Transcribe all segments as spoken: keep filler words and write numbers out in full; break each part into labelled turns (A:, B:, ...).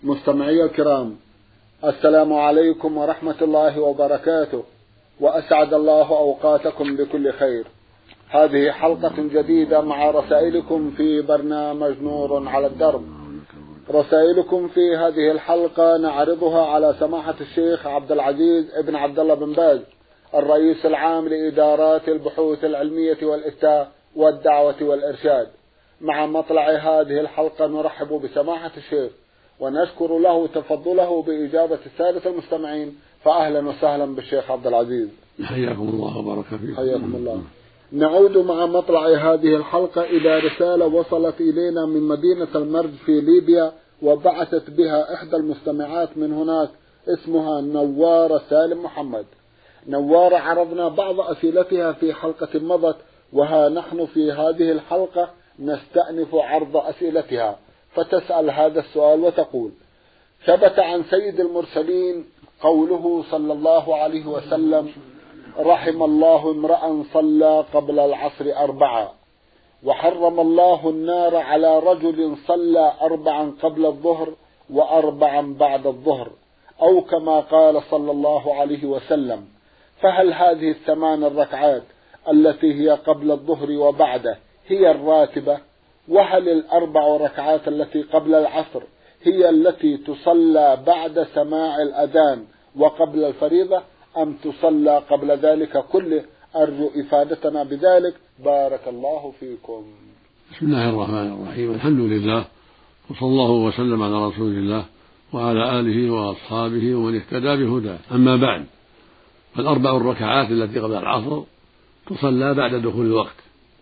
A: مستمعي الكرام، السلام عليكم ورحمة الله وبركاته، وأسعد الله أوقاتكم بكل خير. هذه حلقة جديدة مع رسائلكم في برنامج نور على الدرب. رسائلكم في هذه الحلقة نعرضها على سماحة الشيخ عبد العزيز ابن عبد الله بن باز، الرئيس العام لإدارات البحوث العلمية والإفتاء والدعوة والإرشاد. مع مطلع هذه الحلقة نرحب بسماحة الشيخ ونشكر له تفضله بإجابة السادة المستمعين، فأهلا وسهلا بالشيخ عبد العزيز.
B: حياكم الله وبارك فيكم.
A: حياكم الله. نعود مع مطلع هذه الحلقة إلى رسالة وصلت إلينا من مدينة المرج في ليبيا، وبعثت بها إحدى المستمعات من هناك، اسمها نوارة سالم محمد. نوارة عرضنا بعض أسئلتها في حلقة مضت، وها نحن في هذه الحلقة نستأنف عرض أسئلتها، فتسأل هذا السؤال وتقول: ثبت عن سيد المرسلين قوله صلى الله عليه وسلم: رحم الله امرأ صلى قبل العصر أربعا، وحرم الله النار على رجل صلى أربعا قبل الظهر وأربعا بعد الظهر، أو كما قال صلى الله عليه وسلم. فهل هذه الثمان الركعات التي هي قبل الظهر وبعده هي الراتبة؟ وهل الأربع ركعات التي قبل العصر هي التي تصلى بعد سماع الأذان وقبل الفريضة، أم تصلى قبل ذلك كله؟ أرجو إفادتنا بذلك، بارك الله فيكم.
B: بسم الله الرحمن الرحيم، الحمد لله، وصلى الله وسلم على رسول الله وعلى آله وأصحابه ومن اهتدى بهداه. أما بعد، فالأربع الركعات التي قبل العصر تصلى بعد دخول الوقت،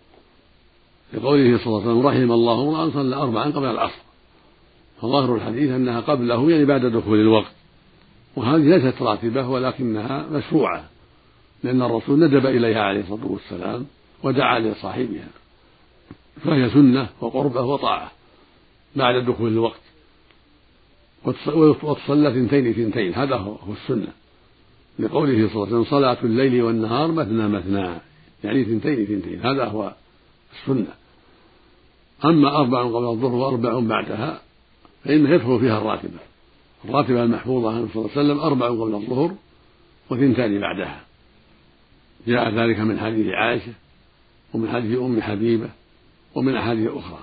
B: لقوله صلى الله عليه وسلم: رحم الله امرأ صلى أربعا قبل العصر. فظاهر الحديث أنها قبله، يعني بعد دخول الوقت، وهذه ليست راتبة ولكنها مشروعة، لأن الرسول ندب إليها عليه الصلاة والسلام ودعا لصاحبها، فهي سنة وقربة وطاعة بعد دخول الوقت، وتصلى ثنتين ثنتين، هذا هو السنة، لقوله صلى الله عليه وسلم: صلاة الليل والنهار مثنى مثنى، يعني ثنتين ثنتين، هذا هو السنة. أما أربع قبل الظهر وأربع بعدها فإنه يدخل فيها الراتبة، الراتبة المحفوظة عنه صلى الله عليه وسلم أربع قبل الظهر وثنتان بعدها. جاء ذلك من حديث عائشة ومن حديث أم حبيبة ومن أحاديث أخرى.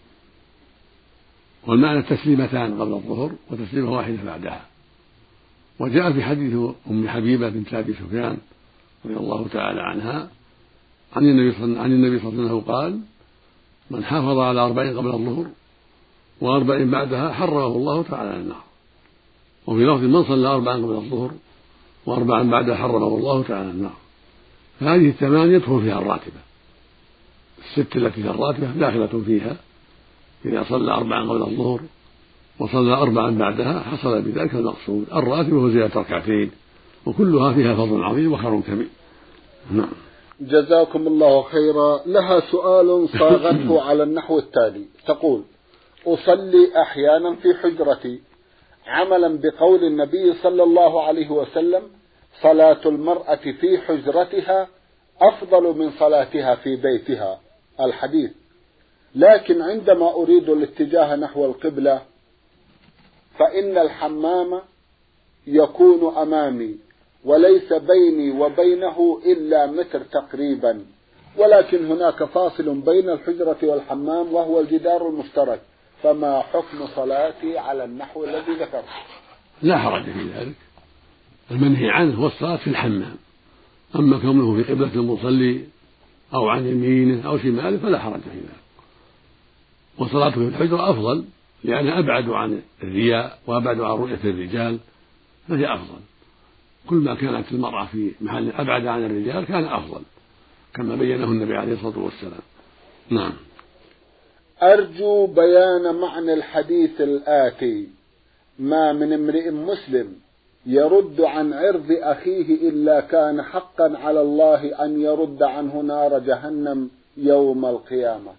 B: والمعنى تسليمتان قبل الظهر وتسليمة واحدة بعدها. وجاء في حديث أم حبيبة بنت أبي سفيان رضي الله تعالى عنها عن النبي صلى الله عليه وسلم قال: من حافظ على أربعين قبل الظهر وأربعين بعدها حرمه الله تعالى على النار. وفي لفظ: من صلى أربعا قبل الظهر وأربعا بعدها حرمه الله تعالى على النار. فهذه الثمان يدخل فيها الراتبة، الست التي في الراتبة داخلة فيها. إذا صلى أربعا قبل الظهر وصلى أربعا بعدها حصل بذلك المقصود، الراتبة وزيادة ركعتين، وكلها فيها فضل عظيم وخير كبير. نعم.
A: جزاكم الله خيرا. لها سؤال صاغته على النحو التالي، تقول: أصلي أحيانا في حجرتي عملا بقول النبي صلى الله عليه وسلم: صلاة المرأة في حجرتها أفضل من صلاتها في بيتها، الحديث. لكن عندما أريد الاتجاه نحو القبلة فإن الحمام يكون أمامي وليس بيني وبينه إلا متر تقريبا، ولكن هناك فاصل بين الحجرة والحمام وهو الجدار المشترك، فما حكم صلاتي على النحو الذي ذكرت؟
B: لا حرج في ذلك، المنهي عنه هو الصلاة في الحمام. أما كونه في قبلة المصلي أو عن يمينه أو شماله فلا حرج في ذلك. وصلاته في الحجرة أفضل، لأنها أبعد عن الرياء وأبعد عن رؤية الرجال، فهي أفضل. كل ما كانت المرأة في محل أبعد عن الرجال كان أفضل، كما بينه النبي عليه الصلاة والسلام. نعم.
A: أرجو بيان معنى الحديث الآتي: ما من امرئ مسلم يرد عن عرض أخيه إلا كان حقا على الله أن يرد عنه نار جهنم يوم القيامة.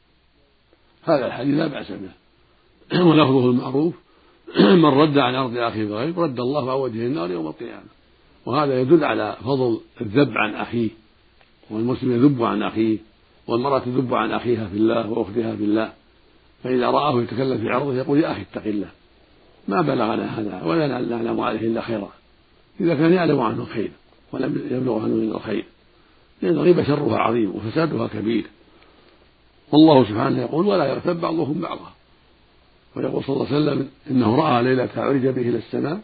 B: هذا الحديث لا بأس به، ولفظه المعروف: من رد عن عرض أخيه بغير رد الله عن وجهه النار يوم القيامة. وهذا يدل على فضل الذب عن أخيه، والمسلم يذب عن أخيه، والمرأة تذب عن أخيها في الله وأختها في الله. فإذا رآه يتكلم في عرضه يقول: يا أخي اتق الله، ما بلغنا هذا ولا نعلم عليه إلا خيرا، إذا كان يعلم عنه الخير ولم يبلغ عنه إلا الخير، لأن الغيبة شرها عظيم وفسادها كبير. والله سبحانه يقول ولا يغتب بعضهم بعضا، ويقول صلى الله عليه وسلم إنه رأى ليلة عرج به إلى السماء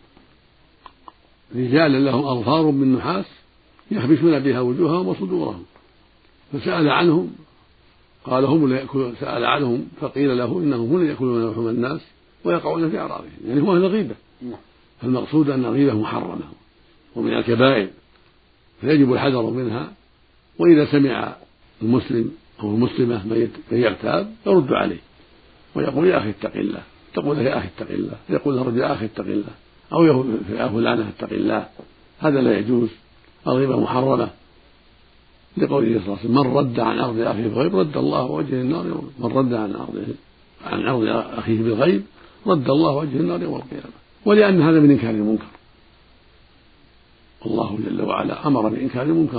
B: رجالا لهم أظفار من نحاس يخبشون بها وجوههم وصدورهم، فسأل عنهم قال هم اللي يأكلون، سأل عنهم فقيل له إنهم هم اللي يأكلون لحوم الناس ويقعون في أعراضهم، يعني هو أهل الغيبة. فالمقصود أن الغيبة محرمة ومن الكبائر فيجب الحذر منها، وإذا سمع المسلم أو المسلمة من يغتاب يرد عليه ويقول يا أخي اتق الله، تقول له يا أخي اتق الله، يقول له رجل يا أخي اتق الله، أو يا فلانة اتق الله، هذا لا يجوز، الغيبة محرمة، لقوله صلى الله عليه وسلم من رد عن أرض أخيه بالغيب رد الله وجهه النار، من رد عن أرضه عن أرض أخيه بالغيب رد الله وجهه النار يوم القيامة، ولأن هذا من إنكار المنكر، الله جل وعلا أمر بإنكار المنكر،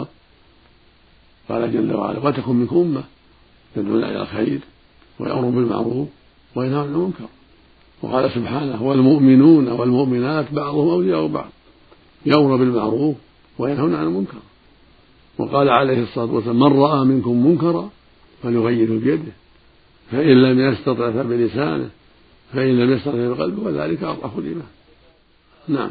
B: قال جل وعلا وتكن منكم أمة يدعون إلى الخير ويأمرون بالمعروف وينهون عن المنكر، وقال سبحانه والمؤمنون والمؤمنات بعضهم أولياء بعض يأمرون بالمعروف وينهون عن المنكر، وقال عليه الصلاة والسلام من رأى منكم منكرا فليغيره بيده فإن لم يستطع فبلسانه فإن لم يستطع بقلبه وذلك أضعف الإيمان. نعم.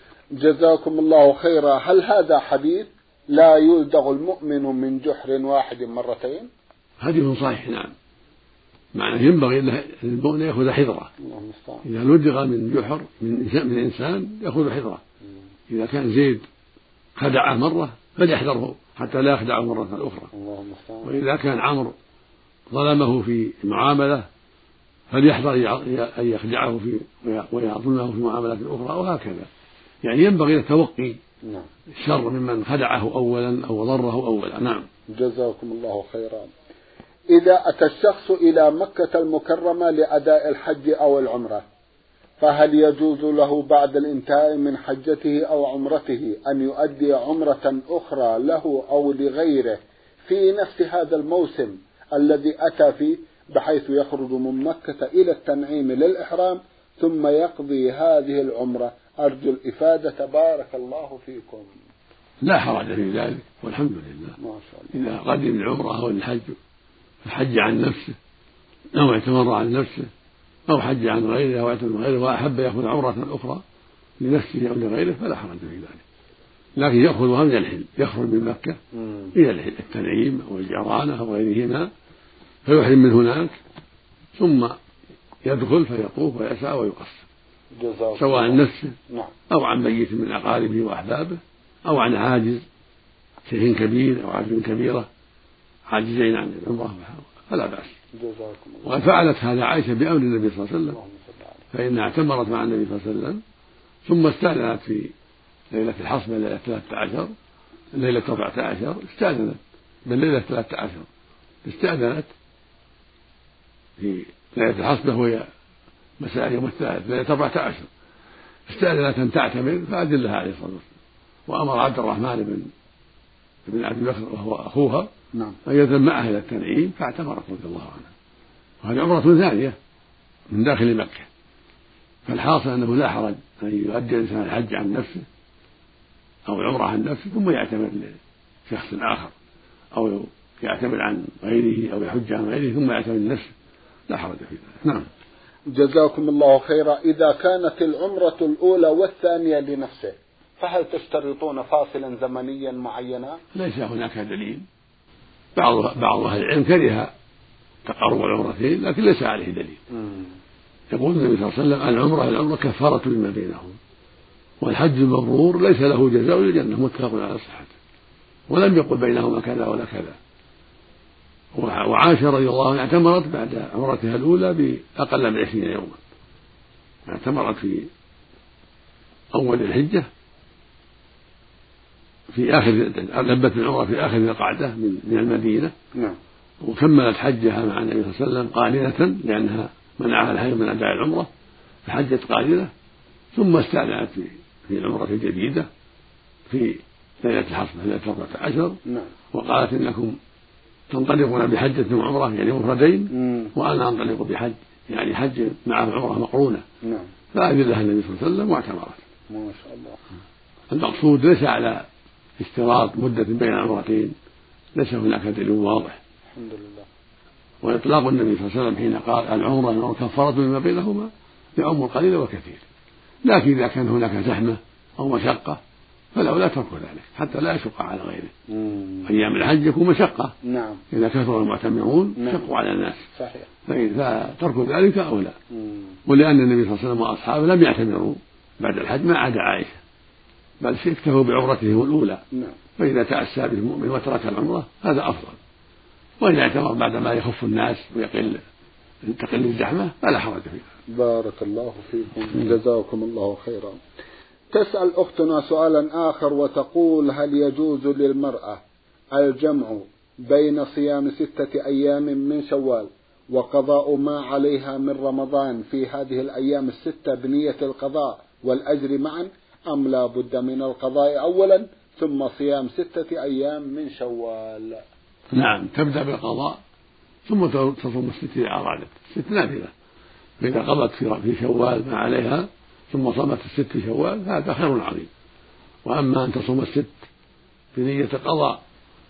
A: جزاكم الله خيرا. هل هذا حديث لا يلدغ المؤمن من جحر واحد مرتين؟
B: حديث صحيح نعم، معناه ينبغي للمؤمن يأخذ حذره، إذا لدغ من جحر من إنسان يأخذ حذره، إذا كان زيد خدعه مرة فليحذره حتى لا يخدعه مرة أخرى، وإذا كان عمرو ظلمه في معاملة فليحذر أن يخدعه في ويظلمه في معاملة أخرى، وهكذا، يعني ينبغي التوقي الشر ممن خدعه أولا أو ضره أولا. نعم.
A: جزاكم الله خيرا. إذا أتى الشخص إلى مكة المكرمة لأداء الحج أو العمرة، فهل يجوز له بعد الانتهاء من حجته أو عمرته أن يؤدي عمرة أخرى له أو لغيره في نفس هذا الموسم الذي أتى فيه، بحيث يخرج من مكة إلى التنعيم للإحرام ثم يقضي هذه العمرة؟ أرجو الإفادة بارك الله فيكم.
B: لا حرج في ذلك والحمد لله. ما شاء الله. إذا قدم العمرة أو الحج فحج عن نفسه أو اعتمر عن نفسه أو حج عن غيره أو اعتمر غيره وأحب يأخذ عمرة أخرى لنفسه أو لغيره فلا حرج في ذلك، لكن يأخذها من الحل، يخرج من مكة إلى التنعيم أو الجعرانة أو غيرهما فيحرم من هناك ثم يدخل فيطوف ويسعى ويقصر، سواء عن نفسه أو عن ميت من أقاربه وأحبابه أو عن عاجز شيخ كبير أو عاجز كبيرة عاجزين عن العمرة فلا بأس. وقد فعلت هذا عائشة بأمر النبي صلى الله عليه وسلم، فإنها اعتمرت مع النبي صلى الله عليه وسلم ثم استأذنت في ليلة الحصبة ليلة ثلاثة عشر ليلة أربعة عشر استأذنت بل ليلة ثلاثة عشر استأذنت في ليلة الحصبة وهي مساء يوم الثالث ليلة أربعة عشر استأذنت أن تعتمر فأذلها عليه الصلاة والسلام، وأمر عبد الرحمن بن بن عبد بكر وهو أخوها
A: نعم.
B: أن يذهب معه إلى التنعيم فاعتمرت رضي الله عنها، وهذه عمرة ثانية من داخل مكة، فالحاصل أنه لا حرج أن يؤدي الإنسان الحج عن نفسه أو العمرة عن نفسه ثم يعتمر لشخص آخر أو يعتمر عن غيره أو يحج عن غيره ثم يعتمر لنفسه، لا حرج في ذلك. نعم.
A: جزاكم الله خيرا. إذا كانت العمرة الأولى والثانية لنفسه فهل تشترطون فاصلا زمنيا معينا؟
B: ليس هناك دليل، بعض بعض أهل العلم كره تقارب العمرتين لكن ليس عليه دليل. مم. يقول النبي صلى الله عليه وسلم العمرة العمرة كفارة لما بينهم، والحج المبرور ليس له جزاء إلا الجنة، متفق على صحته، ولم يقل بينهما كذا ولا كذا. وعائشة رضي الله عنها اعتمرت بعد عمرتها الأولى بأقل من عشرين يوما، اعتمرت في أول الحجة في آخر لبت العمرة في آخر القعدة من المدينة،
A: نعم.
B: وكملت حجها مع النبي صلى الله عليه وسلم قارنة لأنها منعها الحي من أداء العمرة فحجت قارنة، ثم استأذنت في العمرة الجديدة في ليلة الحصبة ليلة أربعة عشر،
A: نعم.
B: وقالت إنكم تنطلقون بحجة وعمرة يعني مفردين، وأنا أنطلق بحج يعني حج مع عمرة مقرونة،
A: نعم.
B: فأذن لها النبي صلى الله عليه وسلم واعتمرت.
A: ما شاء الله.
B: المقصود ليس على اشتراط مدة بين العمرتين، ليس هناك دليل واضح.
A: الحمد لله.
B: وإطلاق النبي صلى الله عليه وسلم حين قال العمرة كفارة مما بينهما يعم القليل والكثير، لكن إذا كان هناك زحمة أو مشقة فالأولى ترك ذلك حتى لا يشق على غيره.
A: مم.
B: أيام الحج يكون مشقة.
A: نعم.
B: إذا كثر المعتمرون
A: نعم.
B: شقوا على الناس.
A: صحيح.
B: فترك ذلك أولى.
A: مم.
B: ولأن النبي صلى الله عليه وسلم وأصحابه لم يعتمروا بعد الحج ما عدا عائشة، بل اكتفوا بعمرته الأولى.
A: نعم.
B: فإذا تأسى به المؤمن وترك العمرة هذا أفضل، وإذا اعتمر بعدما يخف الناس ويقل تقل الزحمة فلا حرج فيه.
A: بارك الله فيكم. جزاكم الله خيرا. تسأل أختنا سؤالا آخر وتقول: هل يجوز للمرأة الجمع بين صيام ستة أيام من شوال وقضاء ما عليها من رمضان في هذه الأيام الستة بنية القضاء والأجر معا، أم لا بد من القضاء أولا ثم صيام ستة أيام من شوال؟
B: نعم، تبدأ بالقضاء ثم تصوم الست إذا أرادت. الست نافلة، فإذا قضت في شوال ما عليها ثم صامت الست في شوال هذا خير عظيم. وأما أن تصوم الست بنية القضاء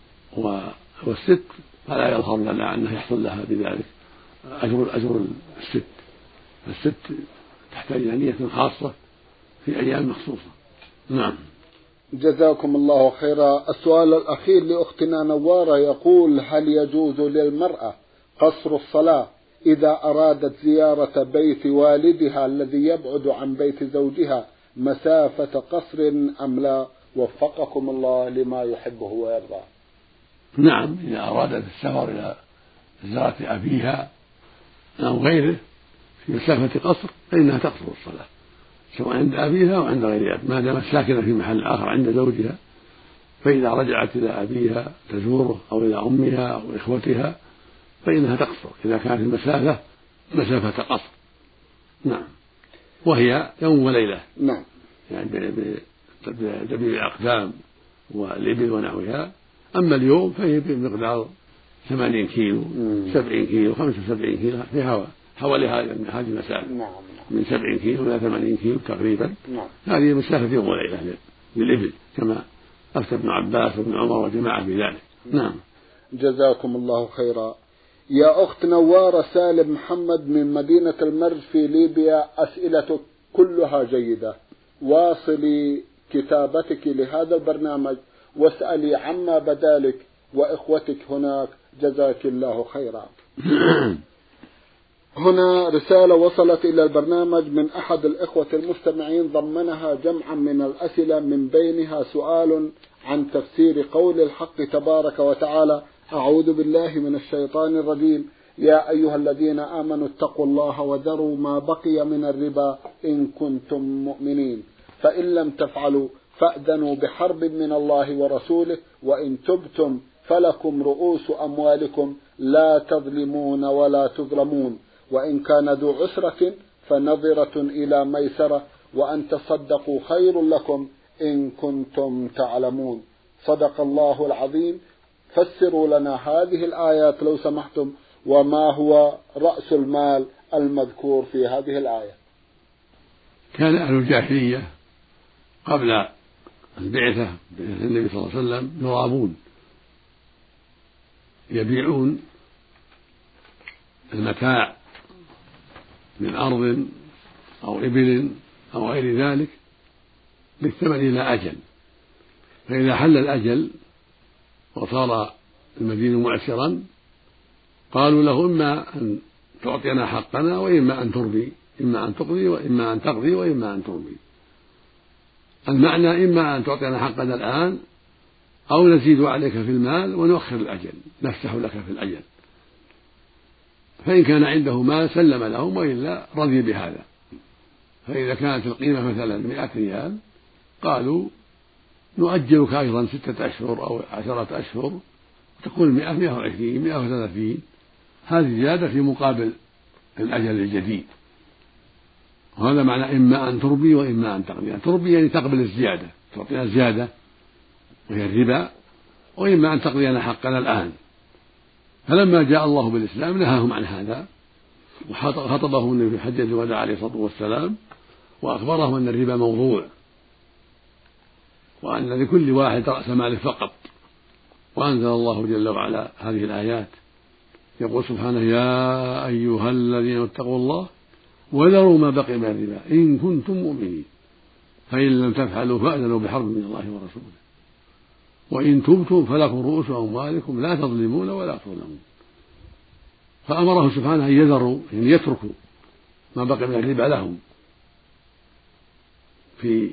B: والست فلا يظهر لنا أنه يحصل لها بذلك أجر أجر الست. الست تحتاج إلى نية خاصة في أيام مخصوصة. نعم.
A: جزاكم الله خيرا. السؤال الأخير لأختنا نوارة يقول: هل يجوز للمرأة قصر الصلاة إذا أرادت زيارة بيت والدها الذي يبعد عن بيت زوجها مسافة قصر أم لا؟ وفقكم الله لما يحبه ويرضى.
B: نعم، إذا أرادت السفر إلى زيارة أبيها أو غيره في مسافة قصر فإنها تقصر الصلاة سواء عند أبيها أو عند غير أبيها ما دامت ساكنة في محل آخر عند زوجها. فإذا رجعت إلى أبيها تزوره أو إلى أمها أو إخوتها فإنها تقصر إذا كانت المسافة مسافة قصر. نعم، وهي يوم وليلة.
A: نعم،
B: يعني بدبيب الأقدام والإبل ونحوها. أما اليوم فهي بمقدار ثمانين كيلو سبعين كيلو خمسة وسبعين كيلو في هواء حوالي هذه المسافة.
A: نعم.
B: من سبعين كيلو إلى ثمانين كيلو تقريبا.
A: نعم.
B: هذه مسافة يوم وليلة للإبل كما أفتى ابن عباس وابن عمر وجماعة بذلك. نعم.
A: جزاكم الله خيرا. يا أخت نوارة، سالم محمد من مدينة المرج في ليبيا، أسئلتك كلها جيدة. واصلي كتابتك لهذا البرنامج واسألي عما بدالك وإخوتك هناك، جزاك الله خيرا. هنا رسالة وصلت إلى البرنامج من أحد الإخوة المستمعين ضمنها جمعا من الأسئلة، من بينها سؤال عن تفسير قول الحق تبارك وتعالى: أعوذ بالله من الشيطان الرجيم، يا أيها الذين آمنوا اتقوا الله وذروا ما بقي من الربا إن كنتم مؤمنين، فإن لم تفعلوا فأذنوا بحرب من الله ورسوله، وإن تبتم فلكم رؤوس أموالكم لا تظلمون ولا تظلمون، وإن كان ذو عسرة فنظرة إلى ميسرة، وأن تصدقوا خير لكم إن كنتم تعلمون. صدق الله العظيم. فسروا لنا هذه الآيات لو سمحتم، وما هو رأس المال المذكور في هذه الآية؟
B: كان أهل الجاهلية قبل البعثة النبي صلى الله عليه وسلم يرابون، يبيعون المتاع من أرض أو إبل أو غير ذلك بالثمن إلى أجل، فإذا حل الأجل وصار المدين معسرا قالوا له: إما أن تعطينا حقنا وإما أن ترضي، إما أن تقضي وإما أن تقضي وإما أن ترضي. المعنى إما أن تعطينا حقنا الآن أو نزيد عليك في المال ونؤخر الأجل، نفتح لك في الأجل. فإن كان عنده مال سلم لهم وإلا رضي بهذا. فإذا كانت القيمة مثلا مئة ريال قالوا: نؤجلك أيضا ستة أشهر أو عشرة أشهر، تكون مئة مئة وعشرين مئة وثلاثين، هذه زيادة في مقابل الأجل الجديد. وهذا معنى إما أن تربي وإما أن تقضي. يعني تربي يعني تقبل الزيادة، تعطينا زيادة وهي الربا، وإما أن تقضينا حقنا الآن. فلما جاء الله بالإسلام نهاهم عن هذا، وخطبهم النبي في حجة الوداع عليه الصلاة والسلام وأخبرهم أن الربا موضوع، وأن لكل واحد رأس ماله فقط. وأنزل الله جل وعلا هذه الآيات يقول سبحانه: يا أيها الذين اتقوا الله وذروا ما بقي من الربا إن كنتم مؤمنين فإن لم تفعلوا فأذنوا بحرب من الله ورسوله وإن تبتم فلكم رؤوس أموالكم لا تظلمون ولا تظلمون. فأمره سبحانه أن يذروا، يعني يتركوا ما بقي من الربا لهم في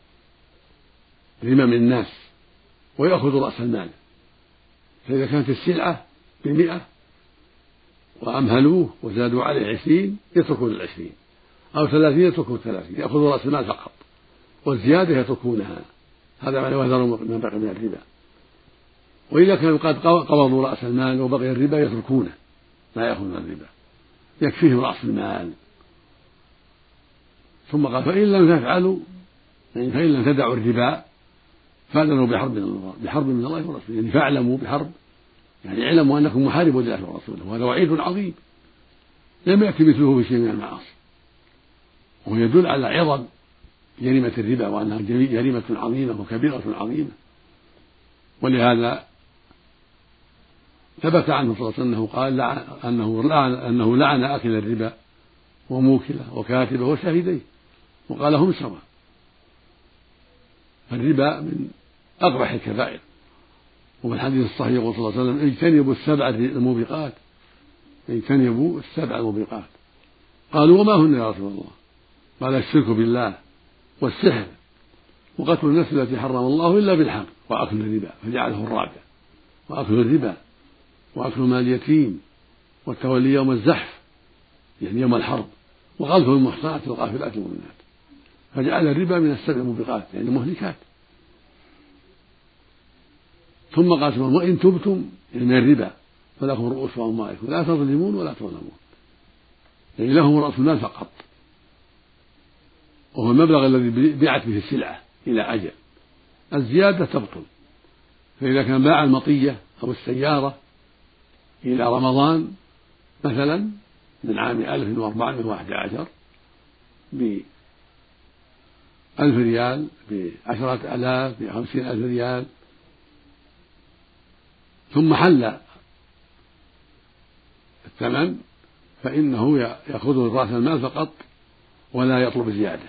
B: ذمم الناس ويأخذوا رأس المال. فإذا كانت السلعة بمئة وأمهلوه وزادوا عليه عشرين يتركون العشرين، أو ثلاثين يتركون الثلاثين، يأخذوا رأس المال فقط والزيادة يتركونها. هذا معنى وذروا ما بقي من الربا. وإذا كانوا قد قبضوا رأس المال وبقي الربا يتركونه، لا يأخذون الربا، يكفيهم رأس المال. ثم قال: فإن لم تفعلوا، يعني فإن لم تدعوا الربا فأذنوا بحرب من الله بحرب من الله ورسوله، يعني فاعلموا بحرب، يعني اعلموا أنكم محاربون لله ورسوله. وهذا وعيد عظيم لم يأتي مثله في شيء من المعاصي، وهو يدل على عظم جريمة الربا وأنها جريمة عظيمة وكبيرة عظيمة. ولهذا ثبت عنه صلى الله عليه وسلم أنه قال أنه لعن, أنه لعن آكل الربا وموكله وكاتبه وشاهديه وقال هم سواء. فالربا من أقبح الكبائر. وفي الحديث الصحيح يقول صلى الله عليه وسلم: اجتنبوا السبع الموبقات اجتنبوا السبع الموبقات. قالوا: وما هن يا رسول الله؟ قال: الشرك بالله والسحر وقتل النفس التي حرم الله إلا بالحق وأكل الربا، فجعله الرابع. وأكل الربا وأكل مال اليتيم والتولي يوم الزحف، يعني يوم الحرب، وقذف المحصنات والغافلات المؤمنات، فجعل الربا من السبع الموبقات، يعني مهلكات. ثم قال سبحانه: وإن تبتم، يعني من الربا، فلكم رؤوس أموالكم لا تظلمون ولا تظلمون، يعني لهم رأس المال فقط، وهو المبلغ الذي بيعت به السلعة إلى أجل. الزيادة تبطل. فإذا كان باع المطية أو السيارة إلى رمضان مثلا من عام ألف وأربعمائة وأحد عشر بألف ريال، بعشرة آلاف، بخمسين ألف ريال، ثم حل الثمن، فإنه يأخذ رأس المال فقط ولا يطلب زيادة،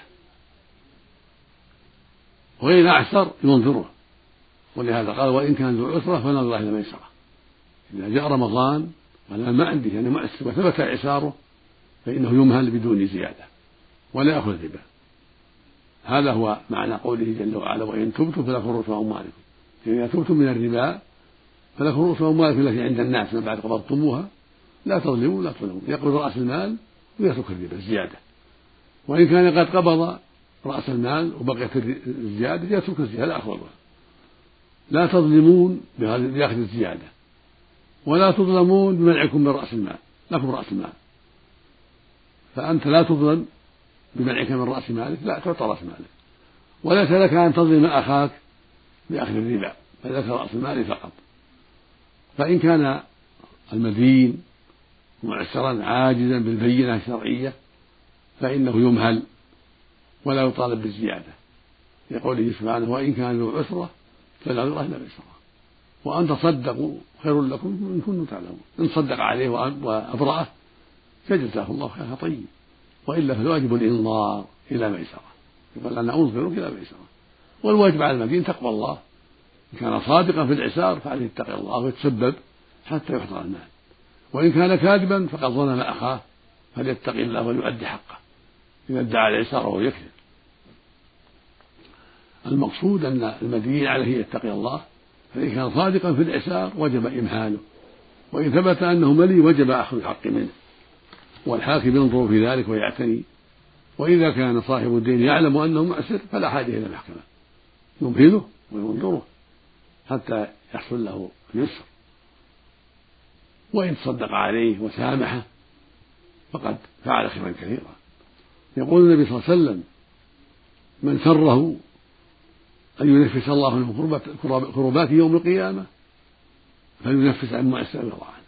B: وإن أعسر ينظره. ولهذا قال: وإن كان ذو عسرة فنظر إلى ميسرة. إذا جاء رمضان وأنا ما عندي يعني مؤسر وثبت إعساره فإنه يمهل بدون زيادة ولا يأخذ الربا. هذا هو معنى قوله جل وعلا: وإن تبتم فلكم رؤوس أموالكم. إذا تبتم من الربا فلكم رؤوس أموالكم التي عند الناس من بعد قبضتموها لا تظلموا ولا تظلمون، يأخذ رأس المال ويترك الربا الزيادة. وإن كان قد قبض رأس المال وبقيت الزيادة يترك الزيادة أخذها. لا تظلمون بأخذ الزيادة ولا تظلمون بمنعكم من رأس المال، لكم رأس المال، فأنت لا تظلم بمنعك من رأس مالك، لا تعطى رأس مالك، وليس لك أن تظلم أخاك بأخذ الربا، فلك رأس المال فقط. فإن كان المدين معسرا عاجزا بالبينة الشرعية فإنه يمهل ولا يطالب بالزيادة، لقوله سبحانه: وإن كان ذو عسرة فنظرة إلى ميسرة وأن تصدقوا خير لكم إن كنتم تعلمون. إن صدق عليه وأبرأه فجزاه الله خيرا طيب، وإلا فالواجب الإنظار إلى ميسرة، يقول: أنا أنظرك إلى ميسرة. والواجب على المدين تقوى الله، إن كان صادقا في العسار فعليه يتقي الله ويتسبب حتى يحضر المال، وإن كان كاذبا فقد ظلم أخاه فليتقي الله وليؤدي حقه إذا ادعى العسار وهو يكذب. المقصود أن المدين عليه يتقي الله، فإن كان صادقا في العسار وجب إمهاله، وإن ثبت أنه ملي وجب أخذ الحق منه، والحاكم ينظر في ذلك ويعتني. وإذا كان صاحب الدين يعلم أنه معسر فلا حاجة إلى المحكمة، يمهله وينظره حتى يحصل له اليسر، وإن تصدق عليه وسامحه فقد فعل خيرا كثيرا. يقول النبي صلى الله عليه وسلم: من سره أن ينفس الله عنه كربات يوم القيامة فلينفس عن معسر ويرضى عنه.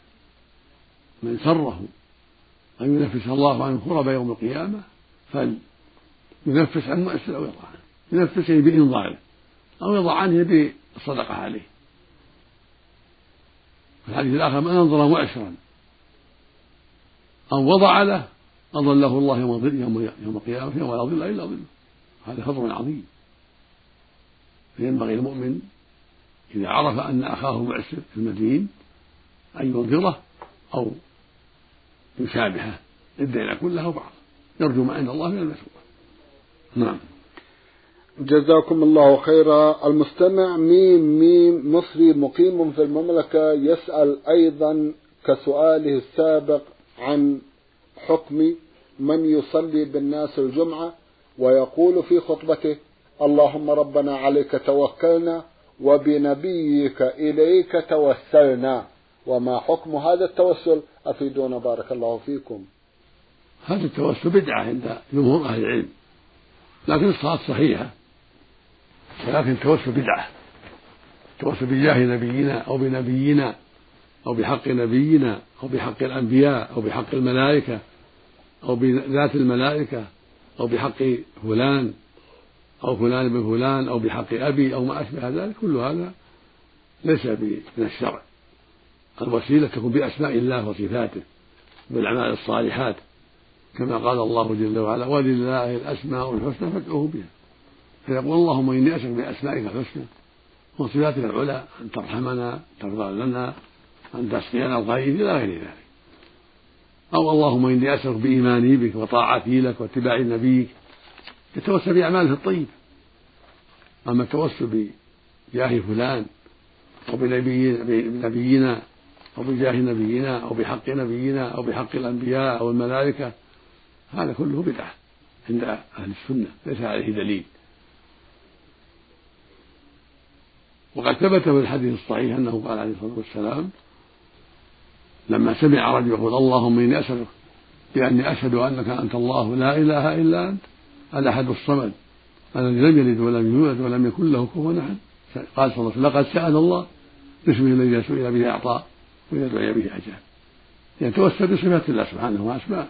B: من سره أن ينفس الله عنه كرب يوم القيامة ينفس عن مؤسر أو يضع عنه، ينفس بإنظاره أو يضع عنه بالصدقة عليه. في الحديث الآخر: من أنظر مؤسرا أو وضع له أظله الله يوم القيامة يوم لا ظل إلا ظله. هذا فضل عظيم. فينبغي المؤمن إذا عرف أن أخاه معسر في المدين أن ينذره أو يشابهه، الدين كله بعض، يرجو ما عند الله من المسؤول. نعم.
A: جزاكم الله خيرا. المستمع ميم ميم مصري مقيم في المملكة يسأل أيضا كسؤاله السابق عن حكم من يصلي بالناس الجمعة ويقول في خطبته: اللهم ربنا عليك توكلنا وبنبيك إليك توسلنا، وما حكم هذا التوسل؟ أفيدونا بارك الله فيكم.
B: هذا التوسل بدعة عند جمهور أهل العلم، لكن الصلاة صحيحة، ولكن التوسل بدعة. التوسل بجاه نبينا أو بنبينا أو بحق نبينا أو بحق الأنبياء أو بحق الملائكة أو بذات الملائكة أو بحق فلان أو فلان بن فلان أو بحق أبي أو ما أشبه ذلك، كل هذا ليس من الشرع. الوسيلة تكون بأسماء الله وصفاته بالأعمال الصالحات، كما قال الله جل وعلا: ولله الأسماء الحسنى فادعوه بها. فيقول: اللهم إني أسألك بأسمائك الحسنى وصفاتك العلى أن ترحمنا، ترضى لنا، أن تسقينا الخير، إلى غير ذلك. أو اللهم إني أسألك بإيماني بك وطاعتي لك واتباع نبيك، يتوسل بأعماله الطيبة. أما التوسل بجاه فلان أو بنبينا أو بجاه نبينا أو بحق نبينا أو بحق الأنبياء أو الملائكة، هذا كله بدعة عند أهل السنة، ليس عليه دليل. وقد ثبت في الحديث الصحيح أنه قال عليه الصلاة والسلام لما سمع رجل يقول: اللهم إني أسألك بأني أشهد أنك أنت الله لا إله إلا أنت الأحد الصمد الذي لم يلد ولم يولد ولم يكن له كفوا أحد، قال صلى الله عليه وسلم: لقد سأل الله باسمه الذي سئل به أعطاه وإذا دعي به أجاب. يعني توسل بصفات الله سبحانه وأسماءه.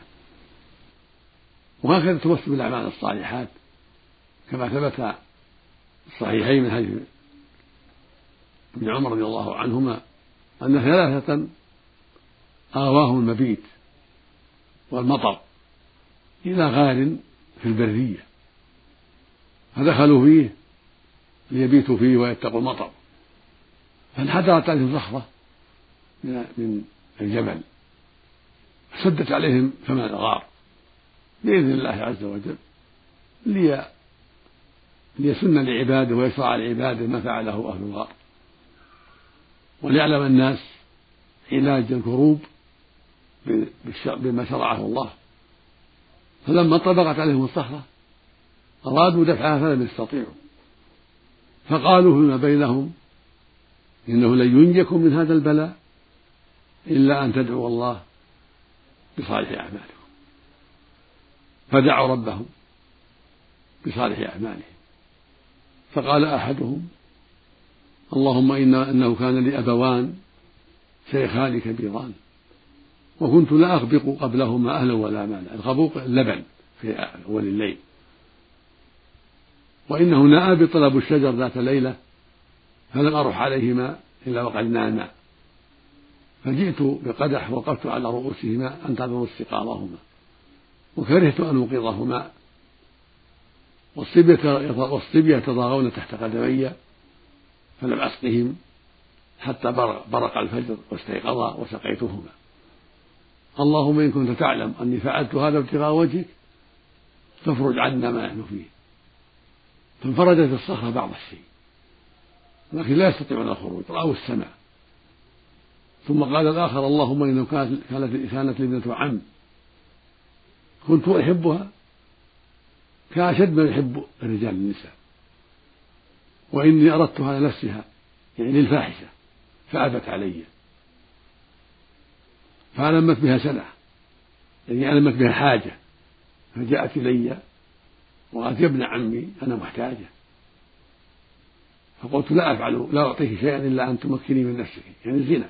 B: وهكذا التوسل بالأعمال الصالحات، كما ثبت الصحيحين من حديث ابن عمر رضي الله عنهما أن ثلاثة آواهم المبيت والمطر إلى غار في البرية، فدخلوا فيه ليبيتوا فيه ويتقوا المطر، فانحدرت عليهم صخرة من الجبل سدت عليهم فم الغار بإذن الله عز وجل، ليسن لعباده ويشرع لعباده ما فعله أهل الغار، وليعلم الناس علاج الكروب بما شرعه الله. فلما طبقت عليهم الصخرة أرادوا دفعها فلم يستطيعوا، فقالوا فيما بينهم: إنه لن ينجكم من هذا البلاء إلا أن تدعوا الله بصالح أعمالكم. فدعوا ربهم بصالح أعمالهم، فقال أحدهم: اللهم إن إنه كان لي أبوان شيخان كبيران وكنت لا أغبق قبلهما أهلا ولا مالا. الغبوق اللبن في أول الليل. وإنه نأى بطلب الشجر ذات ليلة فلم أرح عليهما إلا وقد ناما، فجئت بقدح وقفت على رؤوسهما أنتظر استيقاظهما، وكرهت أن أوقظهما، والصبية يتضاغون تحت قدمي، فلم أسقهم حتى برق الفجر واستيقظا وسقيتهما. اللهم إن كنت تعلم أني فعلت هذا ابتغاء وجهك فافرج عنا ما نحن فيه. فانفرجت الصخرة بعض الشيء، لكن لا يستطيعون الخروج، رأوا السماء. ثم قال الآخر: اللهم إنه كانت لي ابنة عم كنت أحبها كأشد ما يحب الرجال النساء، وإني أردتها لنفسها يعني للفاحشة فأبت علي، فألمت بها سنة يعني ألمت بها حاجة، فجاءت إلي وقالت: يا ابن عمي أنا محتاجة. فقلت: لا أفعل لا أعطيك شيئا إلا أن تمكني من نفسك، يعني الزنا.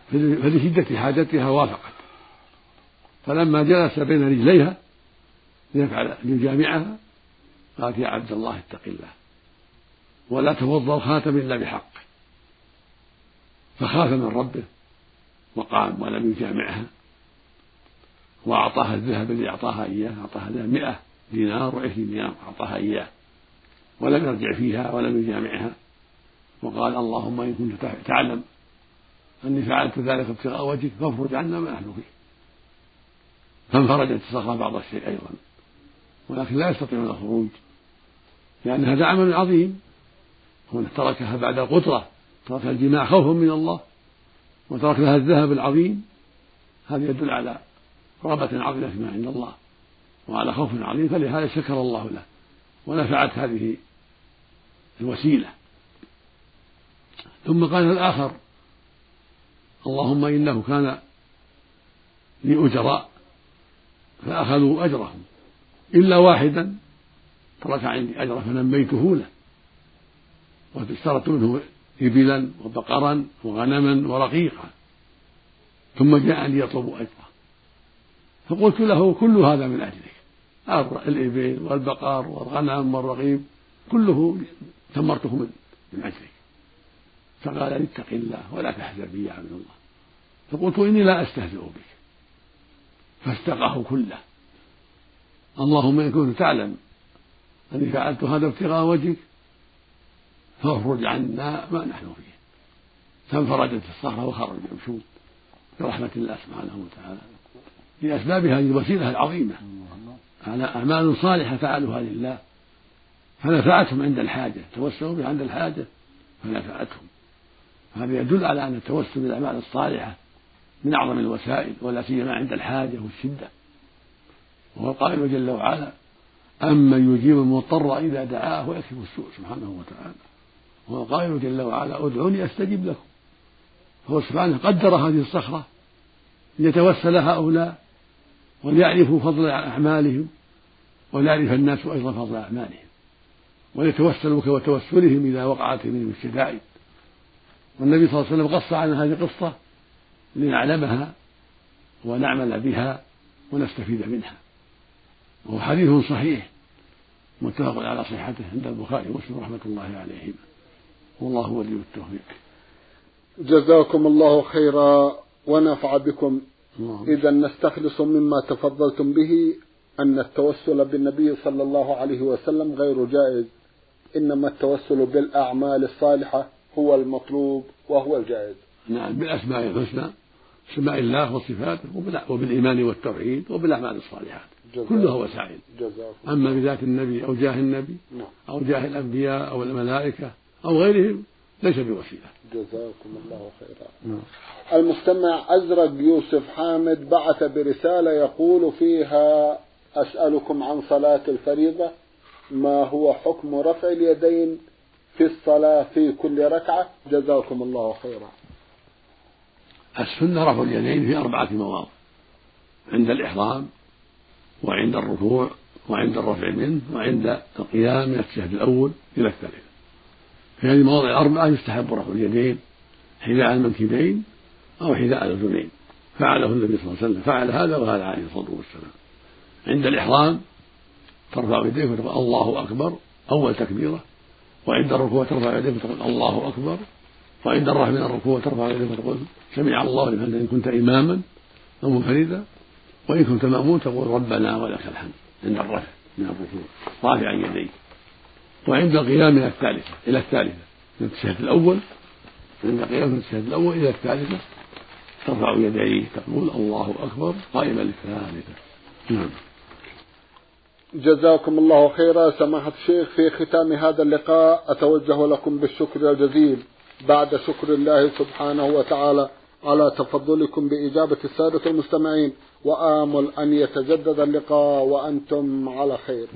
B: فلشدة حاجتها وافقت، فلما جلس بين رجليها ليفعل ليجامعها قالت يا عبد الله اتق الله ولا توضأ الخاتم إلا بحق، فخاف من ربه وقام ولم يجامعها، وأعطاها الذهب الذي أعطاها إياه، أعطاها مئة دينار وعشرين دينار أعطاها إياه، ولم يرجع فيها ولم يجامعها، وقال اللهم إن كنت تعلم أني فعلت ذلك ابتغاء وجهك فافرج عنا ما نحن فيه. فانفرجت الصخرة بعض الشيء أيضا، ولكن لا يستطيعون الخروج لأن هذا عمل عظيم، هو تركها بعد القدرة، ترك الجماع خوفا من الله وترك لها الذهب العظيم، هذا يدل على رغبة عظيمة فيما عند الله وعلى خوف عظيم، فلهذا شكر الله له ونفعت هذه الوسيلة. ثم قال الآخر اللهم إنه كان لي أجراء فأخذوا أجرهم إلا واحدا ترك عندي أجره فنميته له، واشترطت منه إبلا وبقرا وغنما ورقيقا، ثم جاء ليطلب أجره فقلت له كل هذا من أجلك، الإبل والبقر والغنم والرقيق كله ثمرته من أجلك، فقال لي اتق الله ولا تحزن بي يا عبد الله، فقلت إني لا أستهزئ بك، فاستقاه كله، اللهم إن كنت تعلم أني فعلت هذا ابتغاء وجهك فافرج عنا ما نحن فيه. فانفرجت الصخرة وخرج يمشون برحمة الله سبحانه وتعالى لأسباب هذه الوسيلة العظيمة، على أعمال صالحة فعلوها لله فنفعتهم عند الحاجة، توسلوا بها عند الحاجة فنفعتهم. هذا يدل على أن التوسل بالأعمال الصالحة من أعظم الوسائل، ولا سيما عند الحاجة والشدة. وهو القائل جل وعلا أمن يجيب المضطر إذا دعاه ويكشف السوء سبحانه وتعالى، وهو القائل جل وعلا ادعوني أستجب لكم. هو سبحانه قدر هذه الصخرة ليتوسل هؤلاء وليعرفوا فضل أعمالهم وليعرف الناس أيضا فضل أعمالهم وليتوسلوا كتوسلهم إذا وقعت منهم الشدائد. والنبي صلى الله عليه وسلم قص عن هذه القصة لنعلمها ونعمل بها ونستفيد منها، وهو حديث صحيح متفق على صحته عند البخاري ومسلم رحمة الله عليهما، والله ولي التوفيق.
A: جزاكم الله خيرا ونفع بكم. إذا نستخلص مما تفضلتم به أن التوسل بالنبي صلى الله عليه وسلم غير جائز، إنما التوسل بالأعمال الصالحة هو المطلوب وهو الجائز.
B: نعم، بالأسماء الحسنى، اسماء الله وصفاته، وبالإيمان والتوحيد وبالأعمال الصالحات كلها وسائل. أما بذات النبي أو جاه النبي أو جاه الأنبياء أو الملائكة أو غيرهم ليس بوسيلة.
A: جزاكم الله خيرا. المستمع أزرق يوسف حامد بعث برسالة يقول فيها أسألكم عن صلاة الفريضة، ما هو حكم رفع اليدين في الصلاة في كل ركعة؟ جزاكم الله خيرا.
B: السنة رفع اليدين في أربعة مواضع: عند الإحرام وعند الركوع وعند الرفع منه وعند القيام من التشهد الأول إلى الثالث. في هذه المواضع الأربعة يستحب رفع اليدين حذاء المنكبين أو حذاء الأذنين، فعله النبي صلى الله عليه وسلم، فعل هذا وهذا عليه الصلاة والسلام. عند الإحرام ترفع يديك وتقول الله أكبر أول تكبيرة، وعند الركوع ترفع يديك وتقول الله أكبر، وعند الرفع من الركوع ترفع يديك وتقول سمع الله لمن حمده إن كنت إماما أو منفردا، وإن كنت مأمون تقول ربنا ولك الحمد عند الرفع من الركوع رافعا يديك. وعند القيام من الثالثة إلى الثالثة من التشهد الأول، عند القيام من التشهد الأول إلى الثالثة ترفع يديك تقول الله أكبر قائما للثالثة. نعم.
A: جزاكم الله خيرا. سماحة الشيخ، في ختام هذا اللقاء أتوجه لكم بالشكر الجزيل بعد شكر الله سبحانه وتعالى على تفضلكم بإجابة السادة المستمعين، وآمل أن يتجدد اللقاء وأنتم على خير.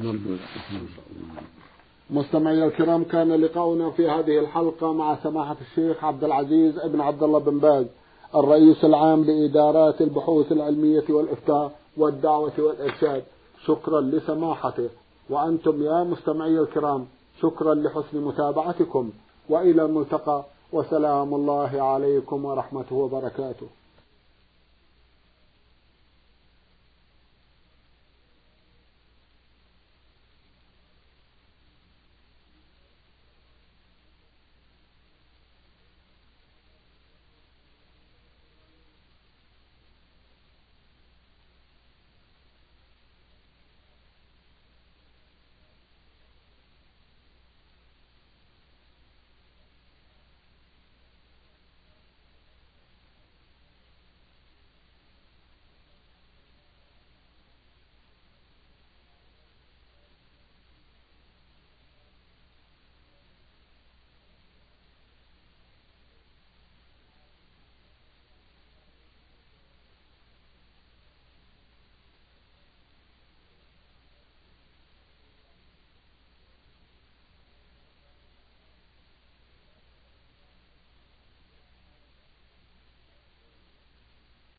A: مستمعي الكرام، كان لقاؤنا في هذه الحلقة مع سماحة الشيخ عبد العزيز ابن عبد الله بن باز، الرئيس العام لإدارات البحوث العلمية والإفتاء والدعوة والإرشاد. شكرا لسماحته، وأنتم يا مستمعي الكرام شكرا لحسن متابعتكم، وإلى الملتقى، وسلام الله عليكم ورحمته وبركاته.